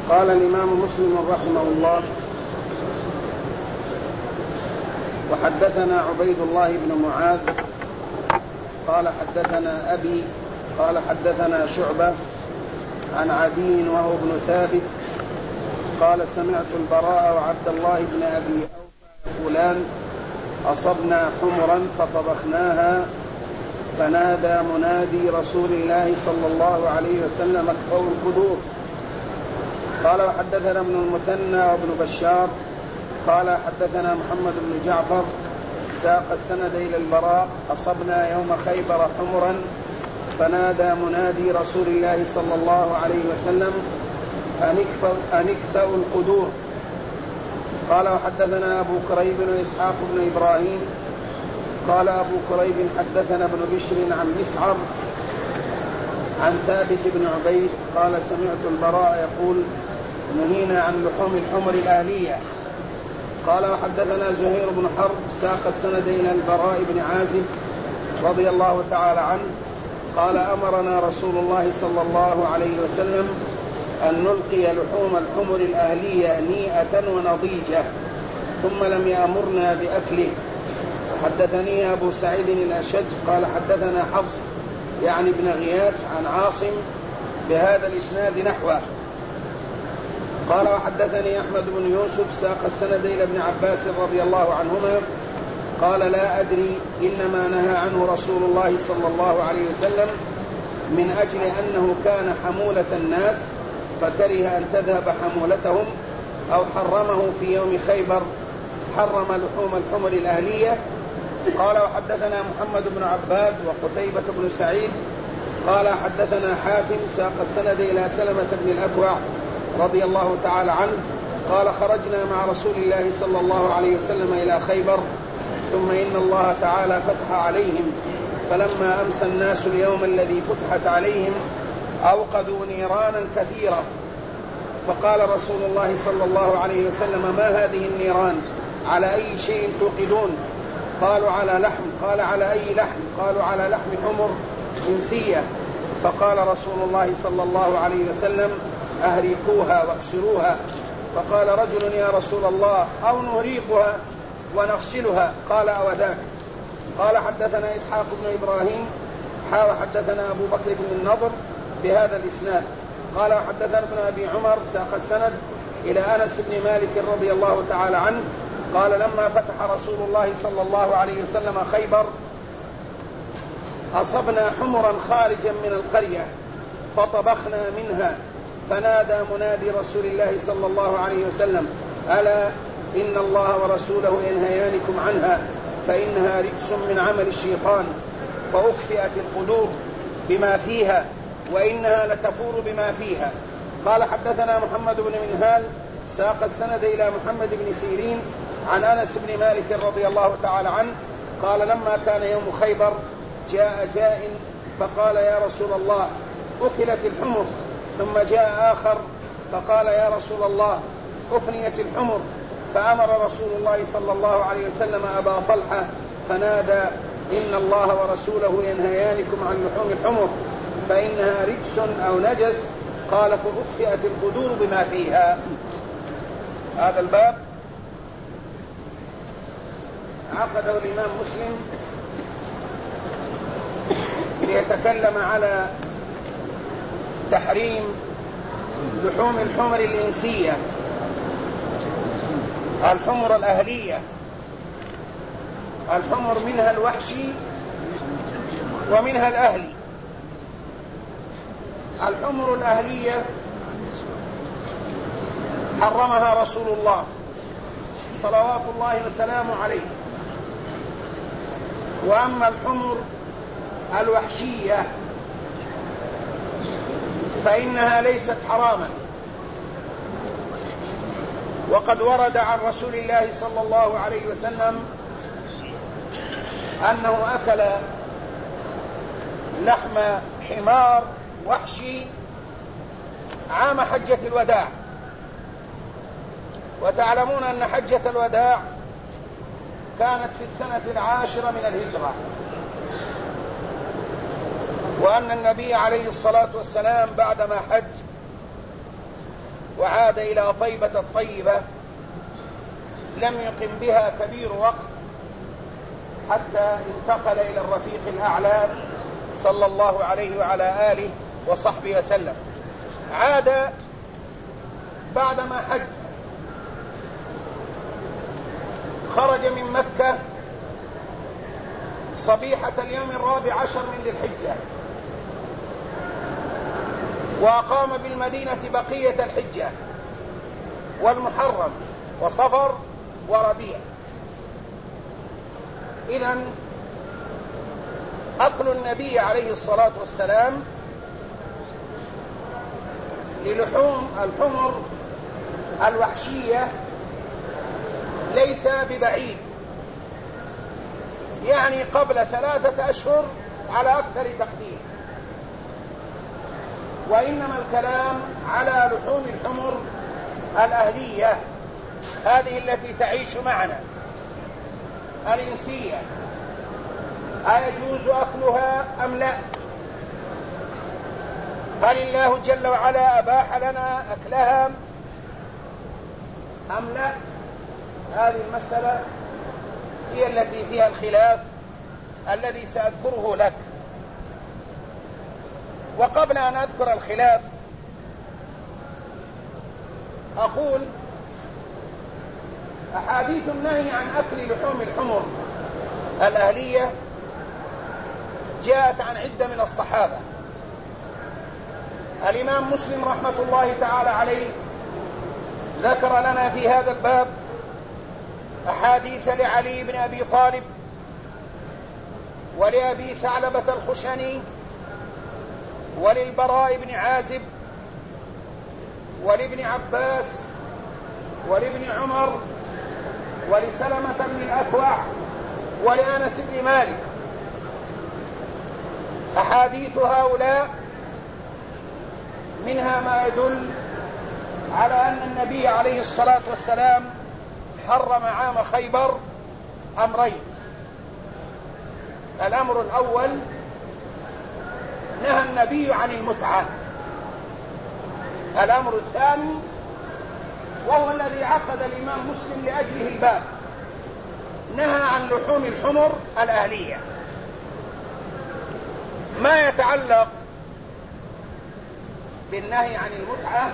قال الإمام مسلم رحمه الله: وحدثنا عبيد الله بن معاذ قال حدثنا أبي قال حدثنا شعبة عن عدي وهو ابن ثابت قال: سمعت البراء وعبد الله بن أبي أوفى يقولان: أصبنا حمرا فطبخناها فنادى منادي رسول الله صلى الله عليه وسلم: اكفوا القدور. قال: وحدثنا ابن المثنى وابن بشار قال حدثنا محمد بن جعفر ساق السند إلى البراء: أصبنا يوم خيبر حمرا فنادى منادي رسول الله صلى الله عليه وسلم: أن اكفوا القدور. قال: وحدثنا أبو كريب وإسحاق بن إبراهيم قال أبو كريب حدثنا ابن بشر عن مسعر عن ثابت بن عبيد قال: سمعت البراء يقول: نهينا عن لحوم الحمر الأهلية. قال: وحدثنا زهير بن حرب ساق السند إلى البراء بن عازب رضي الله تعالى عنه قال: أمرنا رسول الله صلى الله عليه وسلم أن نلقي لحوم الحمر الأهلية نيئة ونضيجة، ثم لم يأمرنا بأكله. حدثني أبو سعيد الأشج قال حدثنا حفص يعني ابن غياث عن عاصم بهذا الإسناد نحوه. قال: وحدثني أحمد بن يوسف ساق السند إلى ابن عباس رضي الله عنهما قال: لا أدري إنما نهى عنه رسول الله صلى الله عليه وسلم من أجل أنه كان حمولة الناس فكره أن تذهب حمولتهم، أو حرمه في يوم خيبر حرم لحوم الحمر الأهلية. قال: وحدثنا محمد بن عباد وقتيبة بن سعيد قال حدثنا حاتم ساق السند إلى سلمة بن الأكوع رضي الله تعالى عنه قال: خرجنا مع رسول الله صلى الله عليه وسلم إلى خيبر، ثم إن الله تعالى فتح عليهم، فلما أمسى الناس اليوم الذي فتحت عليهم أوقدوا نيرانا كثيرة، فقال رسول الله صلى الله عليه وسلم: ما هذه النيران؟ على أي شيء توقدون؟ قالوا: على لحم. قال: على أي لحم؟ قالوا: على لحم حمر إنسية. فقال رسول الله صلى الله عليه وسلم: أهريقوها واكسروها. فقال رجل: يا رسول الله، أو نهريقها ونغسلها؟ قال: أوذاك. قال: حدثنا إسحاق بن إبراهيم حدثنا أبو بكر بن النضر بهذا الإسناد. قال: حدثنا ابن أبي عمر ساق السند إلى أنس بن مالك رضي الله تعالى عنه قال: لما فتح رسول الله صلى الله عليه وسلم خيبر أصبنا حمرا خارجا من القرية فطبخنا منها، فنادى منادي رسول الله صلى الله عليه وسلم: ألا إن الله ورسوله ينهيانكم عنها فإنها رجس من عمل الشيطان، فأكفئت القدور بما فيها وإنها لتفور بما فيها. قال: حدثنا محمد بن منهال ساق السند إلى محمد بن سيرين عن أنس بن مالك رضي الله تعالى عنه قال: لما كان يوم خيبر جاء جاء فقال: يا رسول الله، أكلت الحمر. ثم جاء آخر فقال: يا رسول الله، أفنيت الحمر. فأمر رسول الله صلى الله عليه وسلم أبا طلحة فنادى: إن الله ورسوله ينهيانكم عن لحوم الحمر فإنها رجس أو نجس. قال: فأكفئت القدور بما فيها. هذا الباب عقده الإمام مسلم ليتكلم على تحريم لحوم الحمر الإنسية، الحمر الأهلية. الحمر منها الوحشي ومنها الأهلي. الحمر الأهلية حرمها رسول الله صلوات الله وسلامه عليه. وأما الحمر الوحشية فإنها ليست حراما، وقد ورد عن رسول الله صلى الله عليه وسلم أنه أكل لحم حمار وحشي عام حجة الوداع. وتعلمون أن حجة الوداع كانت في السنة 10 من الهجرة، وأن النبي عليه الصلاة والسلام بعدما حج وعاد إلى طيبة الطيبة لم يقم بها كبير وقت حتى انتقل إلى الرفيق الأعلى صلى الله عليه وعلى آله وصحبه وسلم. عاد بعدما حج، خرج من مكة صبيحة اليوم 14 من ذي الحجة، وأقام بالمدينة بقية الحجة والمحرم وصفر وربيع. إذن أكل النبي عليه الصلاة والسلام للحوم الحمر الوحشية ليس ببعيد، يعني قبل 3 أشهر على أكثر تقدير، وإنما الكلام على لحوم الحمر الأهلية، هذه التي تعيش معنا الإنسية، أيجوز أكلها أم لا؟ هل الله جل وعلا أباح لنا أكلها أم لا؟ هذه المسألة هي التي فيها الخلاف الذي سأذكره لك. وقبل أن أذكر الخلاف أقول أحاديث النهي عن أكل لحوم الحمر الأهلية جاءت عن عدة من الصحابة. الإمام مسلم رحمة الله تعالى عليه ذكر لنا في هذا الباب أحاديث لعلي بن أبي طالب ولأبي ثعلبة الخشني وللبراء بن عازب ولابن عباس ولابن عمر ولسلمة بن الأكوع ولأنس بن مالك. أحاديث هؤلاء منها ما يدل على أن النبي عليه الصلاة والسلام حرم عام خيبر أمرين. الأمر الأول نهى النبي عن المتعة. الأمر الثاني وهو الذي عقد الإمام مسلم لأجله الباب نهى عن لحوم الحمر الأهلية. ما يتعلق بالنهي عن المتعة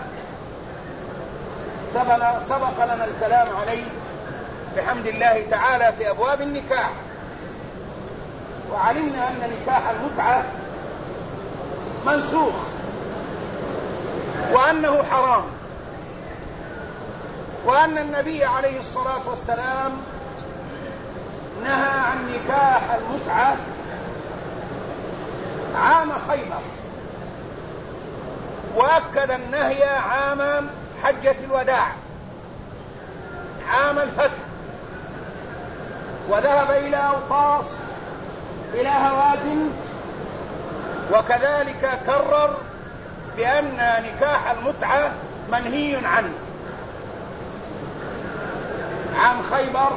سبق لنا الكلام عليه بحمد الله تعالى في أبواب النكاح، وعلمنا أن نكاح المتعة منسوخ وأنه حرام، وأن النبي عليه الصلاة والسلام نهى عن نكاح المتعة عام خيبر، وأكد النهي عام حجة الوداع عام الفتح، وذهب إلى أوطاس إلى هوازن، وكذلك كرر بأن نكاح المتعة منهي عنه عام خيبر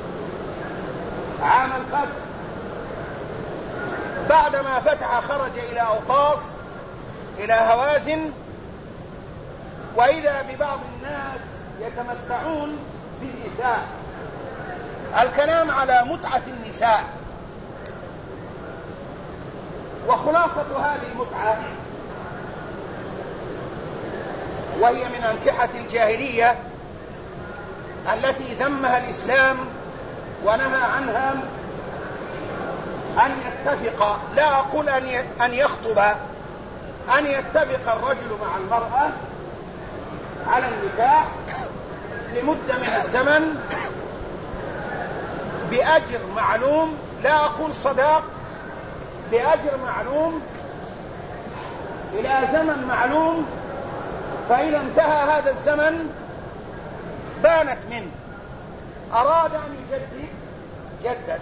عام الفتح. بعدما فتح خرج إلى أوطاس إلى هوازن، وإذا ببعض الناس يتمتعون بالنساء. الكلام على متعة النساء، وخلاصة هذه المتعة وهي من أنكحة الجاهلية التي ذمها الإسلام ونهى عنها أن يتفق، لا أقول أن يخطب، أن يتفق الرجل مع المرأة على النكاح لمدة من الزمن بأجر معلوم، لا أقول صداق، بأجر معلوم إلى زمن معلوم، فإذا انتهى هذا الزمن بانت منه، أراد أن يجدد جدد.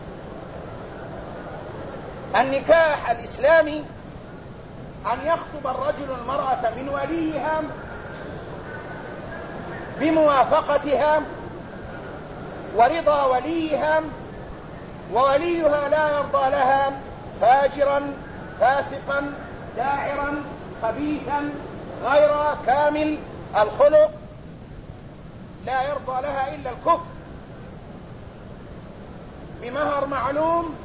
النكاح الإسلامي أن يخطب الرجل المرأة من وليها بموافقتها ورضا وليها، ووليها لا يرضى لها فاجرا فاسقا داعرا خبيثا غير كامل الخلق لا يرضى لها إلا الكفر بمهر معلوم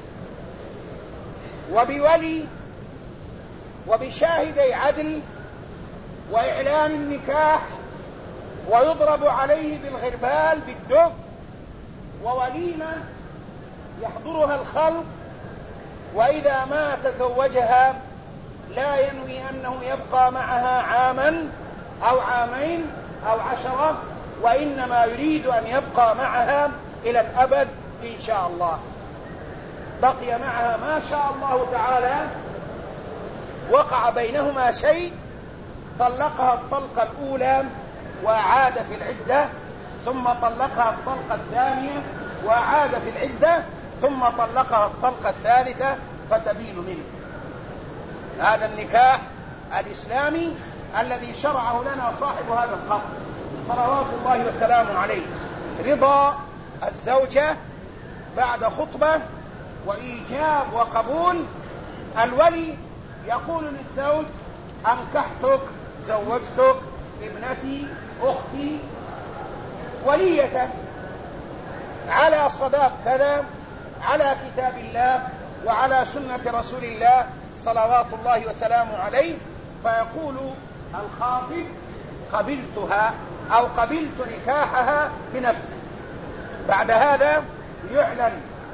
وبولي وبشاهدي عدل وإعلان النكاح، ويضرب عليه بالغربال بالدف، ووليمة يحضرها الخلق، وإذا ما تزوجها لا ينوي أنه يبقى معها عاما أو عامين أو 10، وإنما يريد أن يبقى معها إلى الأبد إن شاء الله. بقي معها ما شاء الله تعالى، وقع بينهما شيء، طلقها الطلقة الأولى وأعاد في العدة، ثم طلقها الطلقة الثانية وأعاد في العدة، ثم طلقها الطلقة الثالثة فتبين منه. هذا النكاح الإسلامي الذي شرعه لنا صاحب هذا القبر صلوات الله وسلامه عليه. رضا الزوجة بعد خطبة وإيجاب وقبول. الولي يقول للزوج: أنكحتك، زوجتك، ابنتي، أختي، وليته على صداق كذا، على كتاب الله وعلى سنة رسول الله صلوات الله وسلامه عليه. فيقول الخاطب: قبلتها أو قبلت نكاحها بنفسي. بعد هذا يعلن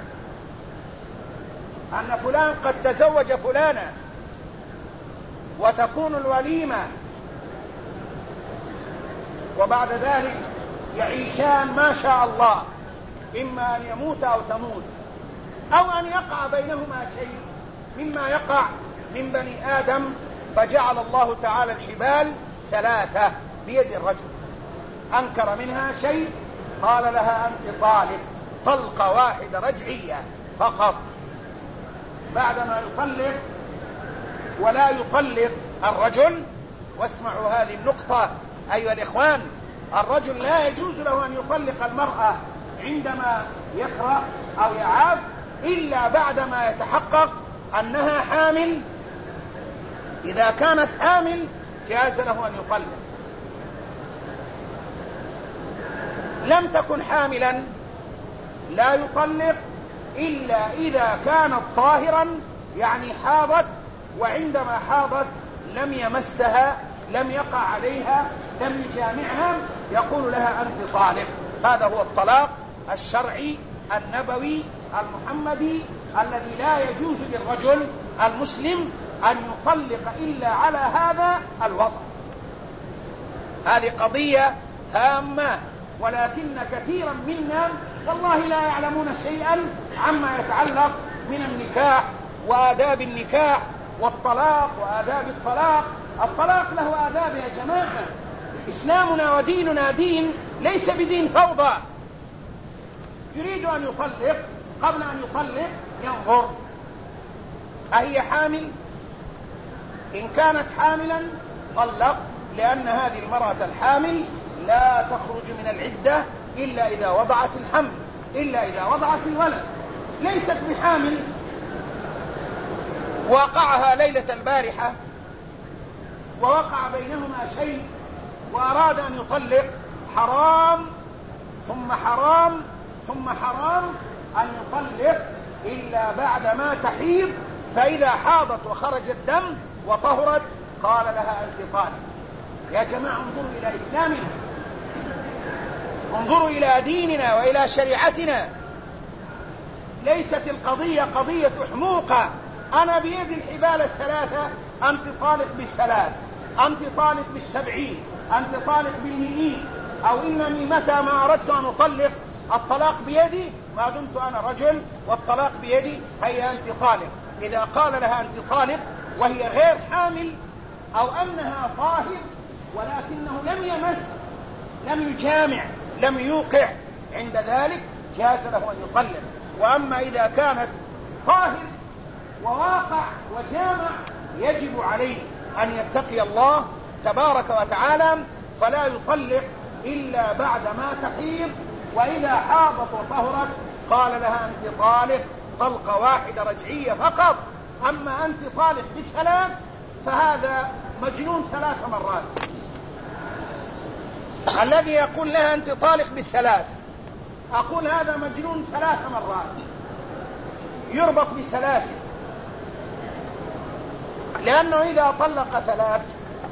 أن فلان قد تزوج فلانا، وتكون الوليمة، وبعد ذلك يعيشان ما شاء الله، إما أن يموت أو تموت، أو أن يقع بينهما شيء مما يقع من بني آدم. فجعل الله تعالى الحبال 3 بيد الرجل. أنكر منها شيء قال لها: أنت طالق، طلقة واحدة رجعية فقط. بعدما يطلق ولا يطلق الرجل، واسمعوا هذه النقطة أيها الإخوان، الرجل لا يجوز له أن يطلق المرأة عندما يكره أو يعاف إلا بعدما يتحقق أنها حامل. إذا كانت حامل جاز له أن يطلق. لم تكن حاملا لا يطلق إلا إذا كانت طاهرا، يعني حاضت، وعندما حاضت لم يمسها، لم يقع عليها، لم يجامعها، يقول لها: أنت طالق. هذا هو الطلاق الشرعي النبوي المحمدي الذي لا يجوز للرجل المسلم أن يطلق إلا على هذا الوضع. هذه قضية هامة، ولكن كثيرا منا والله لا يعلمون شيئا عما يتعلق من النكاح وآداب النكاح والطلاق وآداب الطلاق. الطلاق له آداب يا جماعة. إسلامنا وديننا دين ليس بدين فوضى. يريد أن يطلق، قبل أن يطلق ينظر: أهي حامل؟ إن كانت حاملا طلق، لأن هذه المرأة الحامل لا تخرج من العدة إلا إذا وضعت الحمل، إلا إذا وضعت الولد. ليست بحامل، وقعها ليلة البارحة ووقع بينهما شيء وأراد أن يطلق، حرام ثم حرام ثم حرام أن يطلق إلا بعدما تحيض. فإذا حاضت وخرج الدم وطهرت قال لها: أنت طالق. يا جماعة انظروا إلى إسلامنا، انظروا إلى ديننا وإلى شريعتنا. ليست القضية قضية حموقة: أنا بيد الحبال 3، أنت طالق بال3، أنت طالق بال70، أنت طالق بال100، أو إنني متى ما أردت أن أطلق الطلاق بيدي ما دمت أنا رجل والطلاق بيدي، هيا أنت طالق. إذا قال لها أنت طالق وهي غير حامل، أو أنها طاهر ولكنه لم يمس، لم يجامع، لم يوقع، عند ذلك جاز له أن يطلق. وأما إذا كانت طاهر وواقع وجامع يجب عليه أن يتقي الله تبارك وتعالى، فلا يطلق إلا بعد ما تحيض. وإذا حاضت وطهرت قال لها: أنت طالق، طلقة واحدة رجعية فقط. أما أنت طالق ب3 فهذا مجنون 3 مرات. الذي يقول لها أنت طالق بالثلاث، أقول هذا مجنون 3 مرات يربط بسلاسل، لأنه إذا طلق 3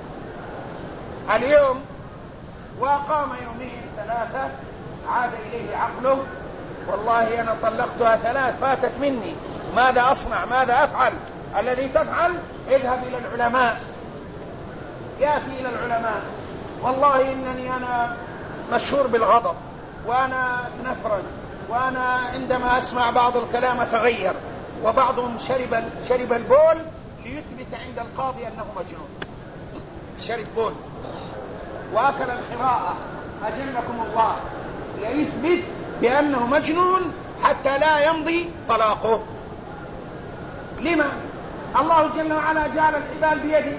اليوم وقام 2-3 عاد إليه عقله، والله أنا طلقتها 3 فاتت مني، ماذا أصنع؟ ماذا أفعل؟ الذي تفعل اذهب إلى العلماء، يأتي إلى العلماء، والله إنني أنا مشهور بالغضب وأنا نفرد، وأنا عندما أسمع بعض الكلام أتغير، وبعضهم شرب البول ليثبت عند القاضي أنه مجنون، شرب بول وأكل الخراءة أجلكم الله ليثبت بأنه مجنون حتى لا يمضي طلاقه. لما؟ الله جل وعلا جعل الحبال بيده،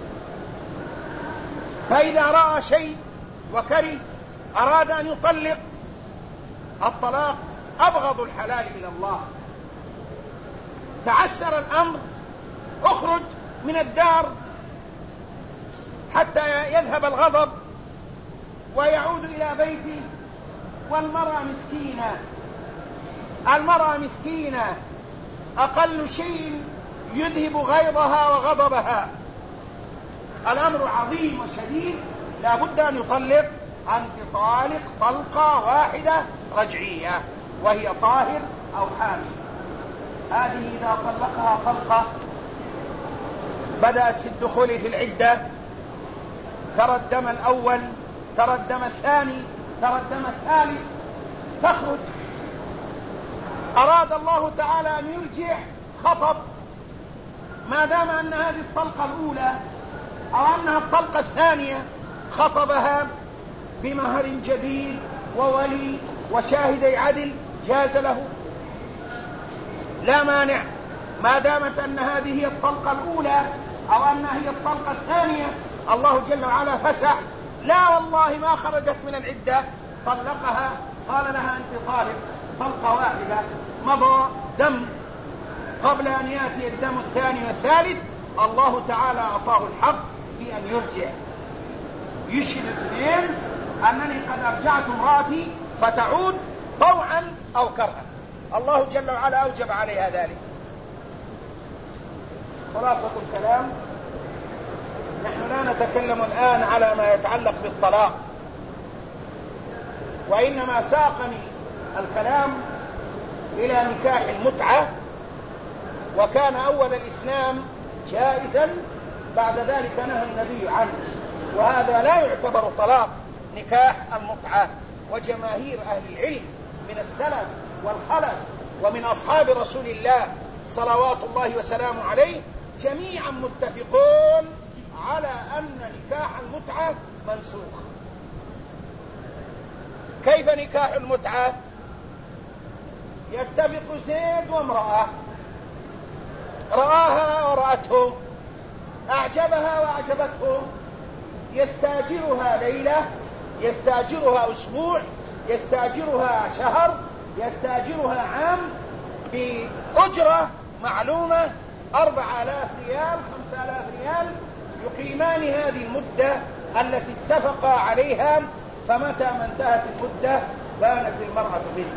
فإذا رأى شيء وكره أراد أن يطلق، الطلاق أبغض الحلال من الله. تعسر الأمر اخرج من الدار حتى يذهب الغضب ويعود إلى بيته، والمرأة مسكينة، المرأة مسكينة أقل شيء يذهب غيظها وغضبها. الأمر عظيم وشديد، لا بد أن يطلق، أنت طالق طلقة واحدة رجعية وهي طاهر أو حامل. هذه إذا طلقها طلقة بدأت في الدخول في العدة، ترى الدم الأول، ترى الدم الثاني، ترى الدم الثالث، تخرج. أراد الله تعالى أن يرجع، خطب، ما دام أن هذه الطلقة الأولى أو أنها الطلقة الثانية خطبها بمهر جديد وولي وشاهدي عدل جاز له، لا مانع، ما دامت أن هذه هي الطلقة الأولى أو أنها هي الطلقة الثانية. الله جل وعلا فسح، لا والله ما خرجت من العدة، طلقها، قال لها أنت طالق طلقة واحدة، مضى دم قبل أن يأتي الدم الثاني والثالث، الله تعالى أعطاه الحق في أن يرجع، يشهد الاثنين أنني قد أرجعت امرأتي فتعود طوعا أو كرها. الله جل وعلا أوجب عليها ذلك. خلاصة الكلام، نحن لا نتكلم الآن على ما يتعلق بالطلاق، وإنما ساقني الكلام إلى نكاح المتعة، وكان أول الإسلام جائزا، بعد ذلك نهى النبي عنه، وهذا لا يعتبر طلاق، نكاح المتعة. وجماهير أهل العلم من السلف والخلف ومن أصحاب رسول الله صلوات الله وسلامه عليه جميعا متفقون على أن نكاح المتعة منسوخ. كيف نكاح المتعة؟ يتفق زيد وامرأة، رآها ورأته، أعجبها وأعجبته، يستاجرها ليلة، يستاجرها أسبوع، يستاجرها شهر، يستاجرها عام، بأجرة معلومة 4000 ريال 5000 ريال، يقيمان هذه المدة التي اتفقا عليها، فمتى ما انتهت المدة بانت المرأة منه،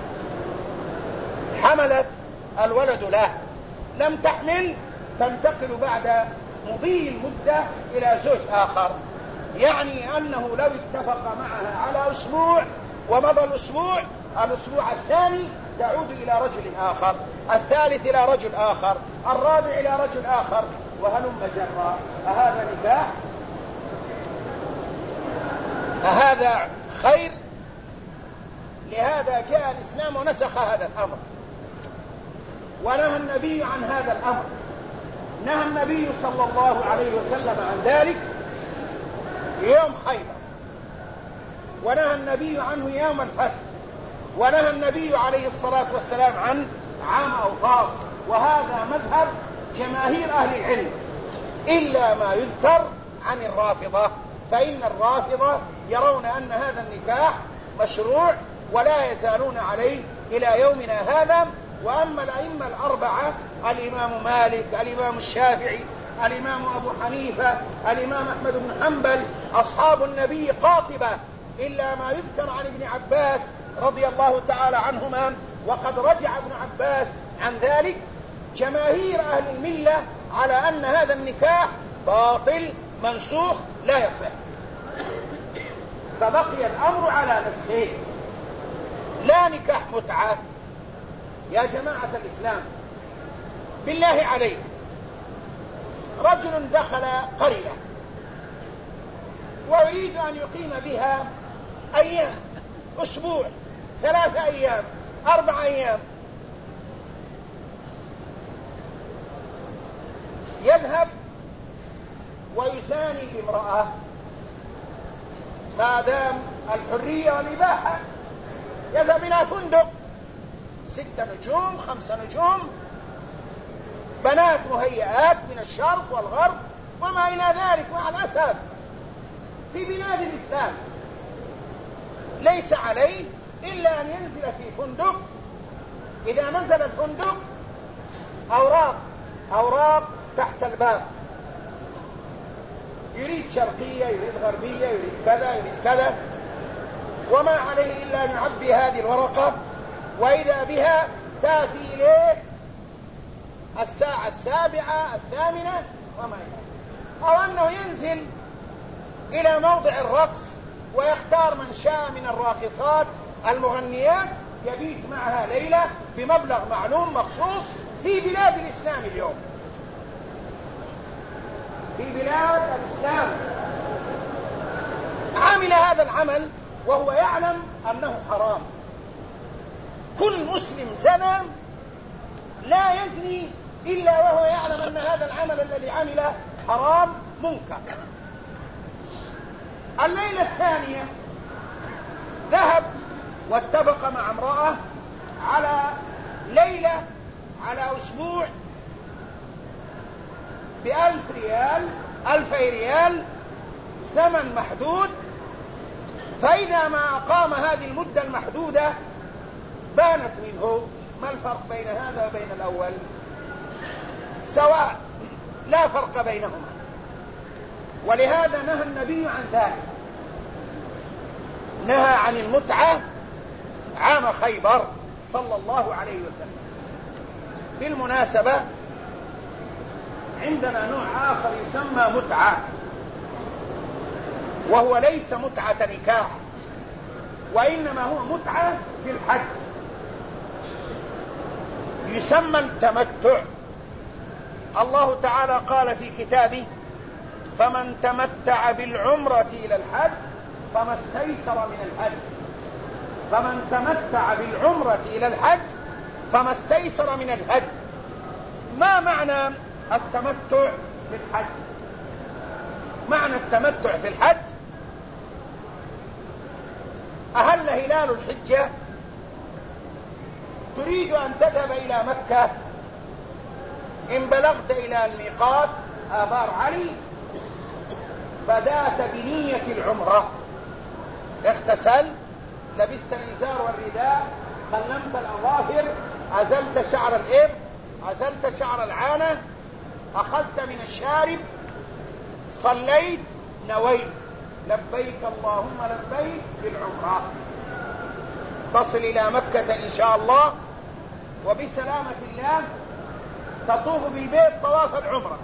حملت الولد له، لم تحمل تنتقل بعد مضي المدة إلى زوج آخر، يعني أنه لو اتفق معها على أسبوع ومضى الأسبوع الثاني تعود إلى رجل آخر، الثالث إلى رجل آخر، الرابع إلى رجل آخر، وهلم جرا. أهذا نكاح؟ أهذا خير؟ لهذا جاء الإسلام ونسخ هذا الأمر، ونهى النبي عن هذا الأمر، نهى النبي صلى الله عليه وسلم عن ذلك يوم خيبر، ونهى النبي عنه يوم الفتح، ونهى النبي عليه الصلاة والسلام عن عام أوطاس، وهذا مذهب جماهير أهل العلم، إلا ما يذكر عن الرافضة، فإن الرافضة يرون أن هذا النكاح مشروع ولا يزالون عليه إلى يومنا هذا. وأما الأئمة الأربعة، الإمام مالك، الإمام الشافعي، الإمام أبو حنيفة، الإمام أحمد بن حنبل، أصحاب النبي قاطبة إلا ما يذكر عن ابن عباس رضي الله تعالى عنهما، وقد رجع ابن عباس عن ذلك. جماهير أهل الملة على أن هذا النكاح باطل منسوخ لا يصح، فبقي الأمر على نسخه. لا نكاح متعة. يا جماعة الإسلام بالله عليك، رجل دخل قرية ويريد أن يقيم بها أيام، أسبوع، 3 أيام، 4 أيام، يذهب ويزاني بامرأة ما دام الحرية والإباحة، يذهب إلى فندق 6 نجوم 5 نجوم، بنات مهيئات من الشرق والغرب وما إلى ذلك. مع الأسف في بلاد الإسلام ليس عليه إلا أن ينزل في فندق. إذا نزل الفندق أوراق تحت الباب، يريد شرقية، يريد غربية، يريد كذا، يريد كذا، وما عليه إلا أن يعبي هذه الورقة، وإذا بها تأتي إليه الساعة 7 8 وما إليه. أو أنه ينزل إلى موضع الرقص ويختار من شاء من الراقصات المغنيات، يبيت معها ليلة بمبلغ معلوم مخصوص في بلاد الإسلام اليوم. في بلاد الإسلام عمل هذا العمل وهو يعلم أنه حرام. كل مسلم زنى لا يزني إلا وهو يعلم أن هذا العمل الذي عمله حرام منكر. الليلة الثانية ذهب واتفق مع امرأة على ليلة، على أسبوع، ب1000 ريال، 2000 ريال، زمن محدود. فإذا ما أقام هذه المدة المحدودة بانت منه. ما الفرق بين هذا وبين الأول؟ سواء، لا فرق بينهما. ولهذا نهى النبي عن ذلك، نهى عن المتعة عام خيبر صلى الله عليه وسلم. بالمناسبة عندنا نوع آخر يسمى متعة، وهو ليس متعة نكاح، وإنما هو متعة في الحج، يسمى التمتع. الله تعالى قال في كتابه: فمن تمتع بالعمرة إلى الحج فما استيسر من الحج. فمن تمتع بالعمرة إلى الحج فما استيسر من الحج. ما معنى التمتع في الحج؟ معنى التمتع في الحج: أهل هلال الحجة، تريد أن تذهب إلى مكة، إن بلغت إلى الميقات آبار علي بدأت بنية العمرة، اغتسلت، لبست الإزار والرداء، خلمت الأظافر، أزلت شعر الإبط، أزلت شعر العانة، أخذت من الشارب، صليت، نويت لبيك اللهم لبيك بالعمرة. تصل إلى مكة إن شاء الله وبسلامة الله، تطوف بالبيت طواف العمرة،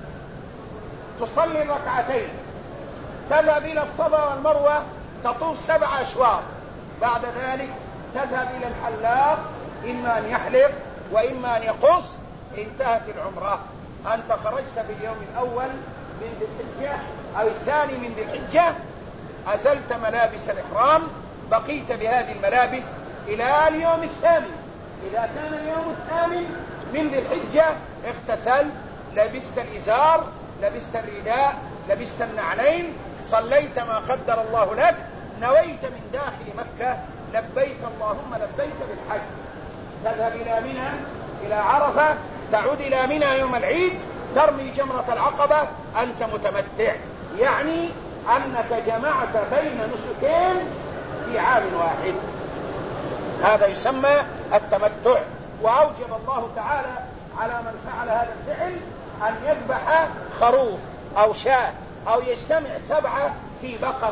تصلي الركعتين، تذهب إلى الصفا والمروة، تطوف 7 أشواط. بعد ذلك تذهب إلى الحلاق، إما أن يحلق وإما أن يقص، انتهت العمرة. أنت خرجت في اليوم الأول من ذي الحجة أو الثاني من ذي الحجة، أزلت ملابس الإحرام، بقيت بهذه الملابس إلى اليوم الثامن. إذا كان اليوم الثامن من ذي الحجة اغتسلت، لبست الإزار، لبست الرداء، لبست النعلين، صليت ما قدر الله لك، نويت من داخل مكة لبيك اللهم لبيك بالحج. تذهب إلى منى، إلى عرفة، تعود إلى منى يوم العيد، ترمي جمرة العقبة، أنت متمتع، يعني أنك جمعت بين نسكين في عام واحد. هذا يسمى التمتع. وأوجب الله تعالى على من فعل هذا الفعل أن يذبح خروف أو شاة أو يجتمع 7 في بقرة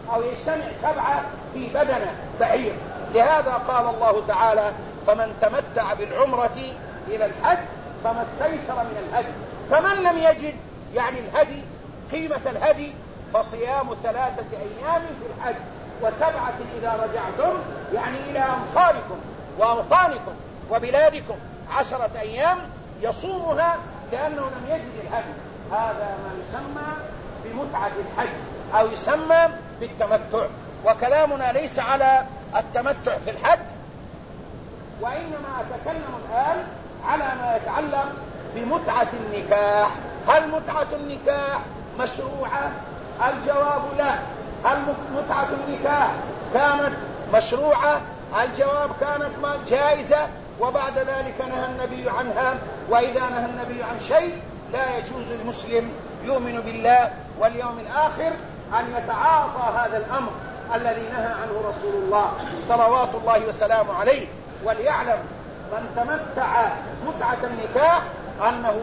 أو يجتمع 7 في بدنة بعير. لهذا قال الله تعالى: فمن تمتع بالعمرة إلى الحج فما استيسر من الهدي. فمن لم يجد يعني الهدي قيمة الهدي فصيام 3 أيام في الحج و7 إذا رجعتم، يعني إلى أمصاركم وأوطانكم وبلادكم 10 أيام يصومها لأنه لم يجد الهدي. هذا ما يسمى بمتعة الحج أو يسمى بالتمتع. وكلامنا ليس على التمتع في الحج، وإنما أتكلم الآن على ما يتعلق بمتعة النكاح. هل متعة النكاح مشروعة؟ الجواب لا. هل متعة النكاح كانت مشروعة؟ الجواب كانت جائزة، وبعد ذلك نهى النبي عنها. وإذا نهى النبي عن شيء لا يجوز للمسلم يؤمن بالله واليوم الآخر أن يتعاطى هذا الأمر الذي نهى عنه رسول الله صلوات الله وسلامه عليه. وليعلم من تمتع متعة النكاح أنه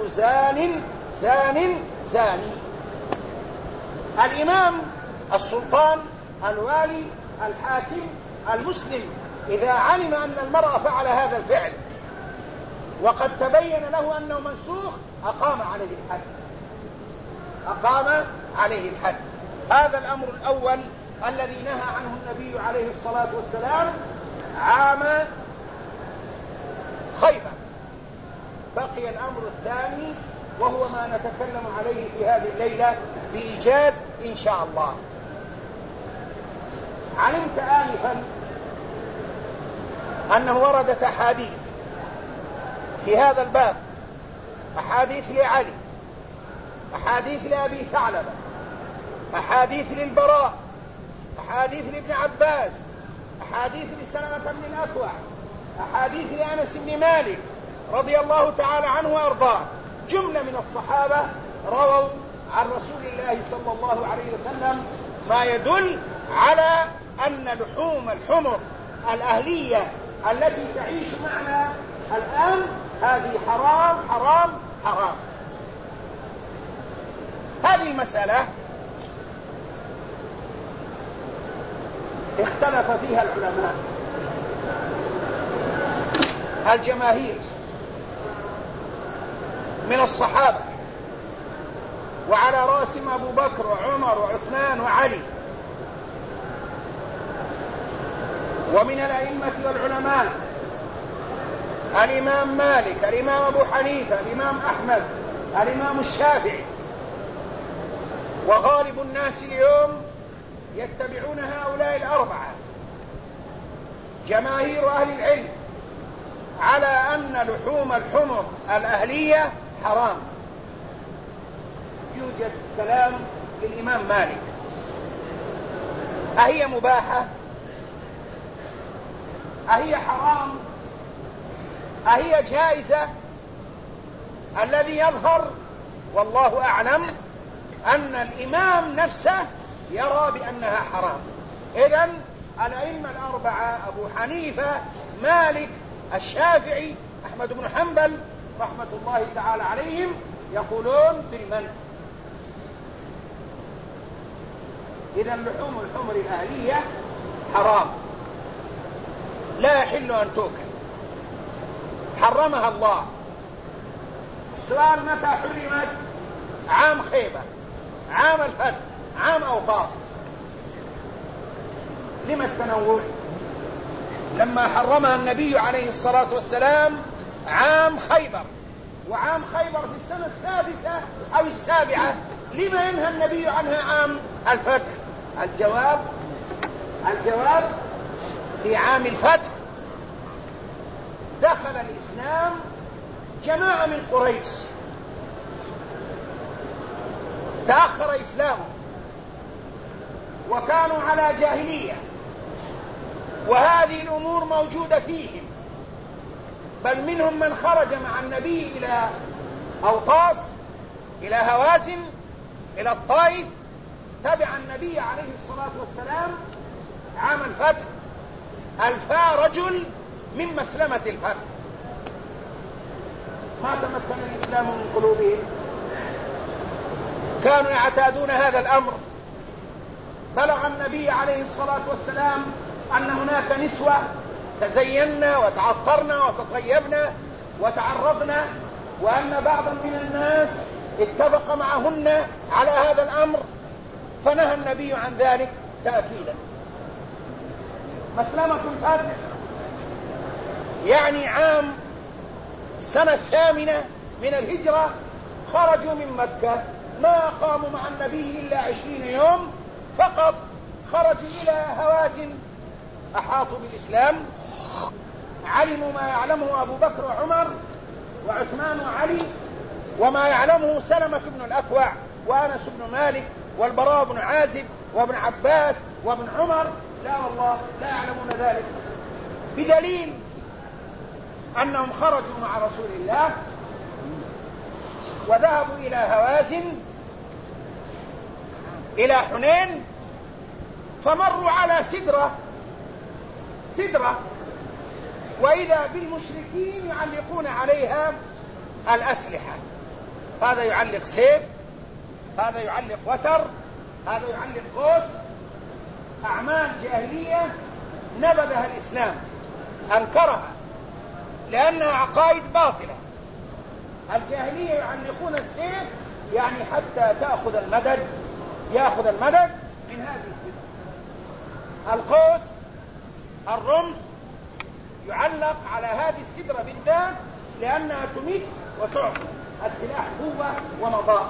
زاني. الإمام، السلطان، الوالي، الحاكم، المسلم إذا علم أن المرأة فعل هذا الفعل وقد تبين له أنه منسوخ أقام عليه الحد. هذا الأمر الأول الذي نهى عنه النبي عليه الصلاة والسلام عام خيبر. بقي الأمر الثاني وهو ما نتكلم عليه في هذه الليلة بإيجاز إن شاء الله. علمت آنفا أنه وردت أحاديث في هذا الباب، أحاديث لعلي، أحاديث لأبي ثعلبة، أحاديث للبراء، أحاديث لابن عباس، أحاديث لسلمة بن الأكوع، أحاديث لأنس بن مالك رضي الله تعالى عنه وأرضاه. جملة من الصحابة رووا عن رسول الله صلى الله عليه وسلم ما يدل على أن لحوم الحمر الأهلية التي تعيش معنا الآن هذه حرام حرام حرام. هذه المسألة اختلف فيها العلماء. الجماهير من الصحابة وعلى رأسهم أبو بكر وعمر وعثمان وعلي، ومن الأئمة والعلماء الإمام مالك، الإمام أبو حنيفة، الإمام أحمد، الإمام الشافعي، وغالب الناس اليوم يتبعون هؤلاء الأربعة. جماهير أهل العلم على أن لحوم الحمر الأهلية حرام. يوجد كلام للإمام مالك: أهي مباحة؟ أهي حرام؟ أهي جائزة؟ الذي يظهر والله أعلم أن الإمام نفسه يرى بأنها حرام. إذن الأئمة الأربعة أبو حنيفة، مالك، الشافعي، أحمد بن حنبل رحمة الله تعالى عليهم يقولون بالمنع. إذن لحوم الحمر الأهلية حرام، لا يحل أن تؤكل، حرمها الله. السؤال: متى حرمت؟ عام خيبر، عام الفتح، عام أوطاس. لما التنوع؟ لما حرمها النبي عليه الصلاة والسلام عام خيبر، وعام خيبر في السنة 6 أو 7، لما ينهى النبي عنها عام الفتح؟ الجواب في عام الفتح دخل الإسلام جماعة من قريش، تأخر إسلامه وكانوا على جاهلية، وهذه الأمور موجودة فيهم، بل منهم من خرج مع النبي إلى أوطاس، إلى هوازن، إلى الطائف، تبع النبي عليه الصلاة والسلام عام الفتح 1000 رجل من مسلمة الفتح. ما تمكن الإسلام من قلوبهم، كانوا يعتادون هذا الأمر، بلغ النبي عليه الصلاة والسلام أن هناك نسوة تزينا وتعطرنا وتطيبنا وتعرضنا، وأن بعضا من الناس اتفق معهن على هذا الأمر، فنهى النبي عن ذلك تأكيدا. مسلمة الفتح يعني عام سنة 8 من الهجرة خرجوا من مكة، ما قاموا مع النبي إلا 20 يوم فقط، خرجوا إلى هوازن، أحاطوا بالإسلام، علموا ما يعلمه أبو بكر وعمر وعثمان وعلي، وما يعلمه سلمة بن الأكوع وأنس بن مالك والبراء بن عازب وابن عباس وابن عمر، لا والله لا يعلمون ذلك، بدليل أنهم خرجوا مع رسول الله وذهبوا إلى هوازن إلى حنين، فمروا على سدرة وإذا بالمشركين يعلقون عليها الأسلحة، هذا يعلق سيف، هذا يعلق وتر، هذا يعلق قوس، أعمال جاهلية نبذها الإسلام، أنكرها لأنها عقائد باطلة. الجاهلية يعلقون السيف يعني حتى يأخذ المدد من هذه السدرة. القوس الرمح يعلق على هذه السدرة بالذات لأنها تميت وتعطي السلاح قوة ومضاء.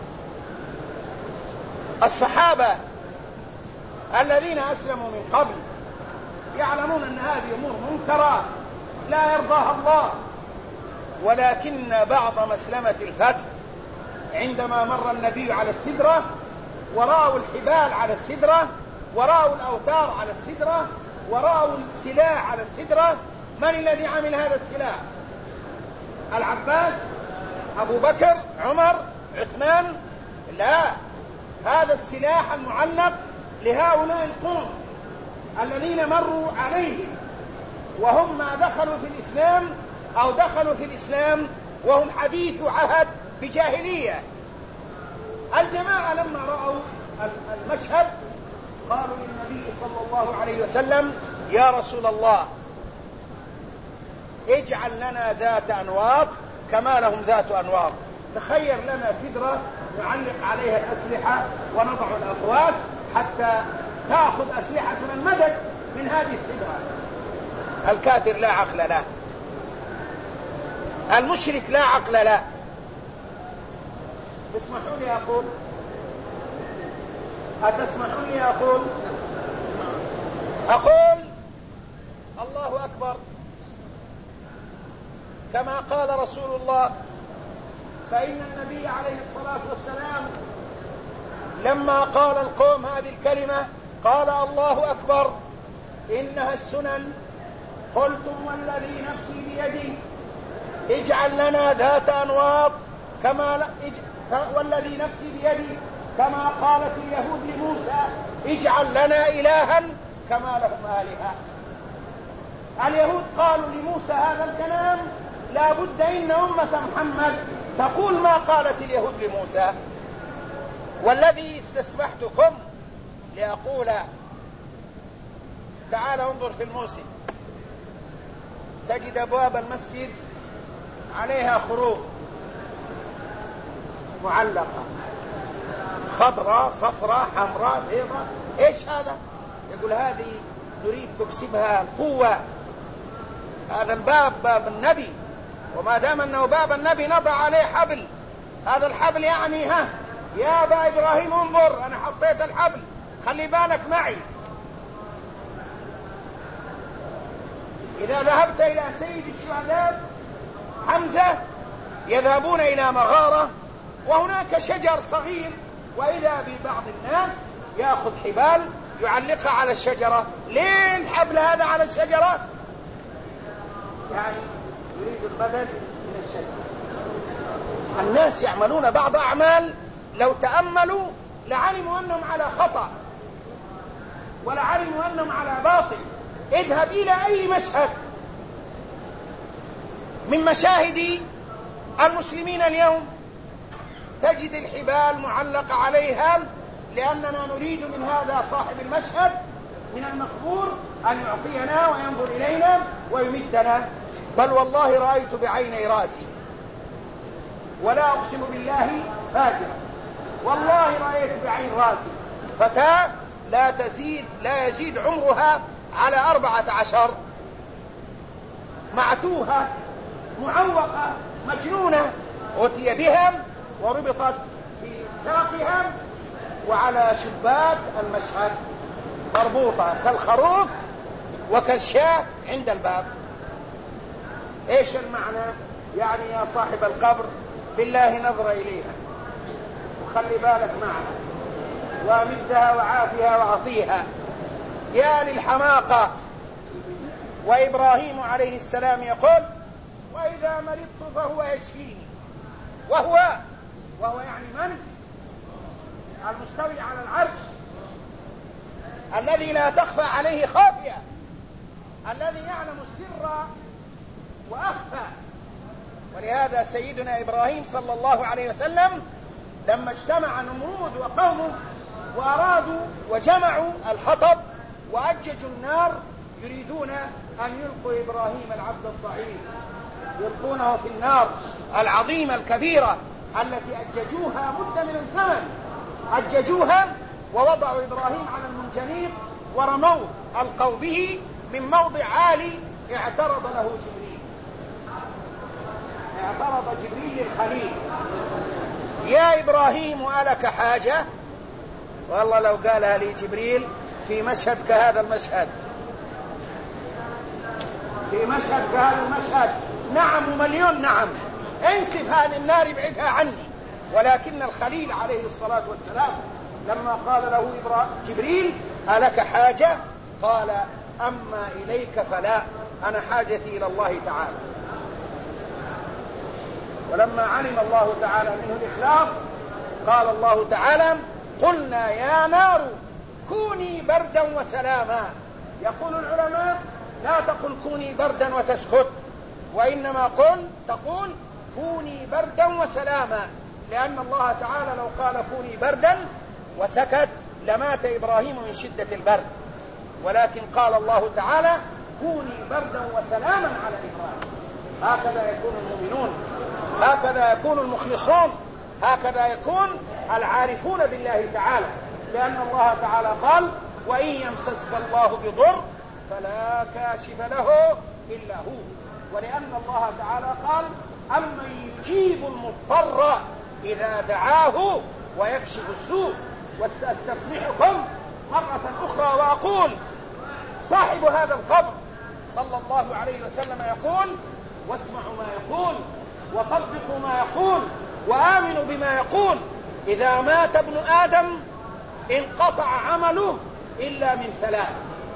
الصحابة الذين أسلموا من قبل يعلمون أن هذه أمور منكرة لا يرضاها الله، ولكن بعض مسلمة الفتح عندما مر النبي على السدرة ورأوا الحبال على السدرة ورأوا الأوتار على السدرة ورأوا السلاح على السدرة، من الذي عمل هذا السلاح؟ العباس، أبو بكر، عمر، عثمان؟ لا، هذا السلاح المعلق لهؤلاء القوم الذين مروا عليه وهم ما دخلوا في الإسلام أو دخلوا في الإسلام وهم حديث عهد بجاهلية. الجماعة لما رأوا المشهد قالوا للنبي صلى الله عليه وسلم: يا رسول الله، اجعل لنا ذات أنواط كما لهم ذات أنواط، تخير لنا سدرة نعلق عليها الأسلحة ونضع الأفواس حتى تأخذ أسلحتنا المدد من هذه السدرة. الكافر لا عقل له، المشرك لا عقل له. اسمحوا لي أقول، أتسمحوا لي أقول الله أكبر كما قال رسول الله، فإن النبي عليه الصلاة والسلام لما قال القوم هذه الكلمة قال: الله أكبر، إنها السنن. قلتم والذي نفسي بيدي اجعل لنا ذات أنواط والذي نفسي بيدي كما قالت اليهود لموسى: اجعل لنا إلها كما لهم آلهة. اليهود قالوا لموسى هذا الكلام، لا بد إن أمة محمد تقول ما قالت اليهود لموسى. والذي استسمحتكم لأقول، تعال انظر في الموسم، تجد أبواب المسجد عليها خروج معلقة، خضراء صفراء حمراء بيضاء. ايش هذا؟ يقول هذه نريد نكسبها القوة، هذا الباب باب النبي، وما دام انه باب النبي نضع عليه حبل، هذا الحبل يعني يا ابا ابراهيم انظر انا حطيت الحبل، خلي بالك معي. اذا ذهبت الى سيد الشهداء حمزة يذهبون الى مغارة وهناك شجر صغير، واذا ببعض الناس ياخذ حبال يعلقها على الشجرة. ليه الحبل هذا على الشجرة؟ يعني يريد البدل من الشجرة. الناس يعملون بعض أعمال لو تأملوا لعلموا أنهم على خطأ ولعلموا أنهم على باطل. اذهب إلى أي مشهد من مشاهد المسلمين اليوم تجد الحبال معلقة عليها لأننا نريد من هذا صاحب المشهد من المقبور أن يعطينا وينظر إلينا ويمدنا. بل والله رأيت بعيني راسي، ولا أقسم بالله فاجرا، والله رأيت بعين راسي فتاة لا يزيد عمرها على 14، معتوهة معوقة مجنونة، أتي بها وربطت في ساقها وعلى شباك المشهد مربوطة كالخروف وكالشاة عند الباب. ايش المعنى؟ يعني يا صاحب القبر بالله نظر إليها وخلي بالك معها وامدها وعافها وعطيها. يا للحماقة. وإبراهيم عليه السلام يقول: وإذا مرضت فهو يشفيني. وهو يعني من؟ المستوي على العرش، الذي لا تخفى عليه خافية، الذي يعلم السر وأخفى. ولهذا سيدنا إبراهيم صلى الله عليه وسلم لما اجتمع نمرود وقومه وأرادوا وجمعوا الحطب وأججوا النار يريدون أن يلقوا إبراهيم العبد الضعيف، يلقونه في النار العظيمة الكبيرة التي أججوها مدة من الزمن، أججوها ووضعوا إبراهيم على المنجنيق ورموه، ألقوا به من موضع عالي. اعترض له جبريل، اعترض جبريل الخليل: يا إبراهيم ألك حاجة؟ والله لو قالها لي جبريل في مشهد كهذا المشهد، في مشهد كهذا المشهد، نعم ومليون نعم، انسف هذه النار ابعدها عني. ولكن الخليل عليه الصلاة والسلام لما قال له جبريل: ألك حاجة؟ قال: أما إليك فلا، أنا حاجتي إلى الله تعالى. ولما علم الله تعالى منه الإخلاص قال الله تعالى: قلنا يا نار كوني بردا وسلاما. يقول العلماء: لا تقل كوني بردا وتسكت، وإنما تقول كوني بردا وسلاما، لأن الله تعالى لو قال كوني بردا وسكت لمات إبراهيم من شدة البرد، ولكن قال الله تعالى كوني بردا وسلاما على إبراهيم. هكذا يكون المؤمنون، هكذا يكون المخلصون، هكذا يكون العارفون بالله تعالى، لأن الله تعالى قال: وإن يمسسك الله بضر فلا كاشف له إلا هو. ولأن الله تعالى قال: أمن يجيب المضطر إذا دعاه ويكشف السوء. واستفسحكم مرة أخرى وأقول: صاحب هذا القبر صلى الله عليه وسلم يقول: واسمعوا ما يقول وطبقوا ما يقول وآمنوا بما يقول. إذا مات ابن آدم انقطع عمله إلا من ثلاث.